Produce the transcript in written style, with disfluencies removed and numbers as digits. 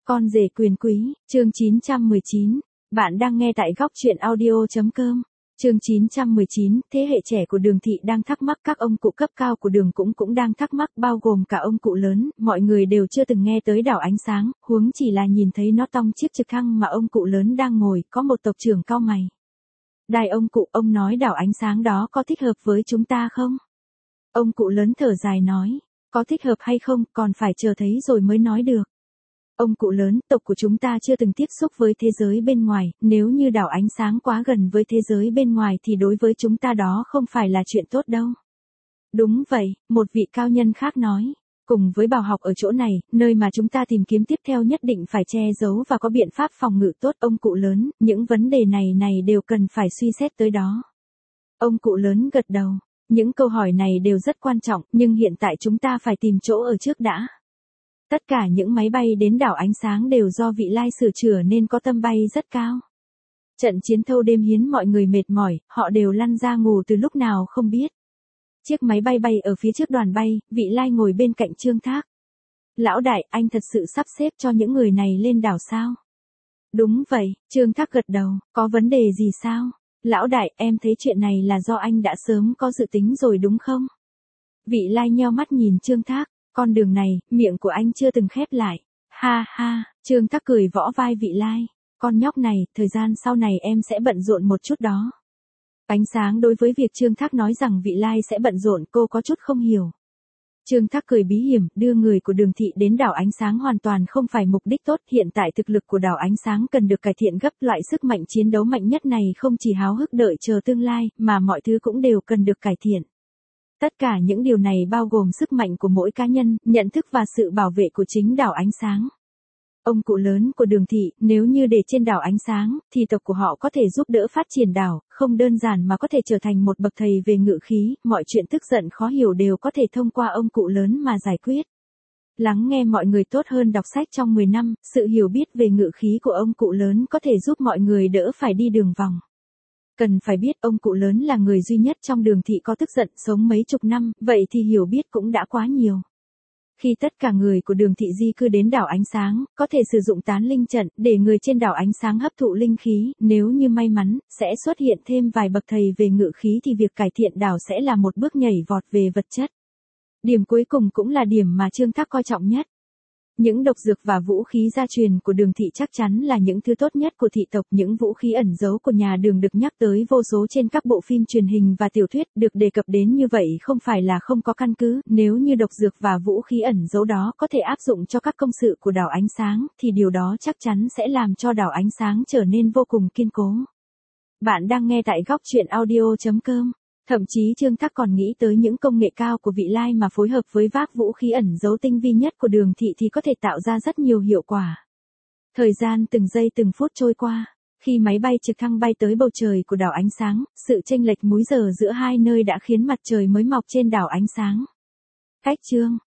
Con rể quyền quý, chương 919. Bạn đang nghe tại góc truyện audio.com. Chương 919, thế hệ trẻ của Đường thị đang thắc mắc, các ông cụ cấp cao của Đường cũng đang thắc mắc, bao gồm cả ông cụ lớn, mọi người đều chưa từng nghe tới đảo ánh sáng, huống chỉ là nhìn thấy nó tong chiếc trực thăng mà ông cụ lớn đang ngồi, có một tộc trưởng cau mày. Đài ông cụ, ông nói đảo ánh sáng đó có thích hợp với chúng ta không? Ông cụ lớn thở dài nói, có thích hợp hay không, còn phải chờ thấy rồi mới nói được. Ông cụ lớn, tộc của chúng ta chưa từng tiếp xúc với thế giới bên ngoài, nếu như đảo ánh sáng quá gần với thế giới bên ngoài thì đối với chúng ta đó không phải là chuyện tốt đâu. Đúng vậy, một vị cao nhân khác nói. Cùng với bảo học ở chỗ này, nơi mà chúng ta tìm kiếm tiếp theo nhất định phải che giấu và có biện pháp phòng ngự tốt. Ông cụ lớn, những vấn đề này đều cần phải suy xét tới đó. Ông cụ lớn gật đầu. Những câu hỏi này đều rất quan trọng, nhưng hiện tại chúng ta phải tìm chỗ ở trước đã. Tất cả những máy bay đến đảo ánh sáng đều do Vị Lai sửa chữa nên có tầm bay rất cao. Trận chiến thâu đêm khiến mọi người mệt mỏi, họ đều lăn ra ngủ từ lúc nào không biết. Chiếc máy bay bay ở phía trước đoàn bay, Vị Lai ngồi bên cạnh Trương Thác. Lão đại, anh thật sự sắp xếp cho những người này lên đảo sao? Đúng vậy, Trương Thác gật đầu, có vấn đề gì sao? Lão đại, em thấy chuyện này là do anh đã sớm có dự tính rồi đúng không? Vị Lai nheo mắt nhìn Trương Thác. Con đường này, miệng của anh chưa từng khép lại. Ha ha, Trương Thác cười võ vai Vị Lai. Con nhóc này, thời gian sau này em sẽ bận rộn một chút đó. Ánh sáng đối với việc Trương Thác nói rằng Vị Lai sẽ bận rộn, cô có chút không hiểu. Trương Thác cười bí hiểm, đưa người của Đường thị đến đảo ánh sáng hoàn toàn không phải mục đích tốt. Hiện tại thực lực của đảo ánh sáng cần được cải thiện gấp, loại sức mạnh chiến đấu mạnh nhất này không chỉ háo hức đợi chờ tương lai, mà mọi thứ cũng đều cần được cải thiện. Tất cả những điều này bao gồm sức mạnh của mỗi cá nhân, nhận thức và sự bảo vệ của chính đảo ánh sáng. Ông cụ lớn của Đường thị, nếu như để trên đảo ánh sáng, thì tộc của họ có thể giúp đỡ phát triển đảo, không đơn giản mà có thể trở thành một bậc thầy về ngự khí, mọi chuyện tức giận khó hiểu đều có thể thông qua ông cụ lớn mà giải quyết. Lắng nghe mọi người tốt hơn đọc sách trong 10 năm, sự hiểu biết về ngự khí của ông cụ lớn có thể giúp mọi người đỡ phải đi đường vòng. Cần phải biết ông cụ lớn là người duy nhất trong Đường thị có tức giận sống mấy chục năm, vậy thì hiểu biết cũng đã quá nhiều. Khi tất cả người của Đường thị di cư đến đảo ánh sáng, có thể sử dụng tán linh trận để người trên đảo ánh sáng hấp thụ linh khí, nếu như may mắn, sẽ xuất hiện thêm vài bậc thầy về ngự khí thì việc cải thiện đảo sẽ là một bước nhảy vọt về vật chất. Điểm cuối cùng cũng là điểm mà Trương Thác coi trọng nhất. Những độc dược và vũ khí gia truyền của Đường thị chắc chắn là những thứ tốt nhất của thị tộc. Những vũ khí ẩn giấu của nhà Đường được nhắc tới vô số trên các bộ phim truyền hình và tiểu thuyết, được đề cập đến như vậy không phải là không có căn cứ. Nếu như độc dược và vũ khí ẩn giấu đó có thể áp dụng cho các công sự của đảo ánh sáng, thì điều đó chắc chắn sẽ làm cho đảo ánh sáng trở nên vô cùng kiên cố. Bạn đang nghe tại góc truyện audio.com. Thậm chí Trương Thác còn nghĩ tới những công nghệ cao của Vị Lai mà phối hợp với vác vũ khí ẩn giấu tinh vi nhất của Đường thị thì có thể tạo ra rất nhiều hiệu quả. Thời gian từng giây từng phút trôi qua, khi máy bay trực thăng bay tới bầu trời của đảo ánh sáng, sự chênh lệch múi giờ giữa hai nơi đã khiến mặt trời mới mọc trên đảo ánh sáng. Cách chương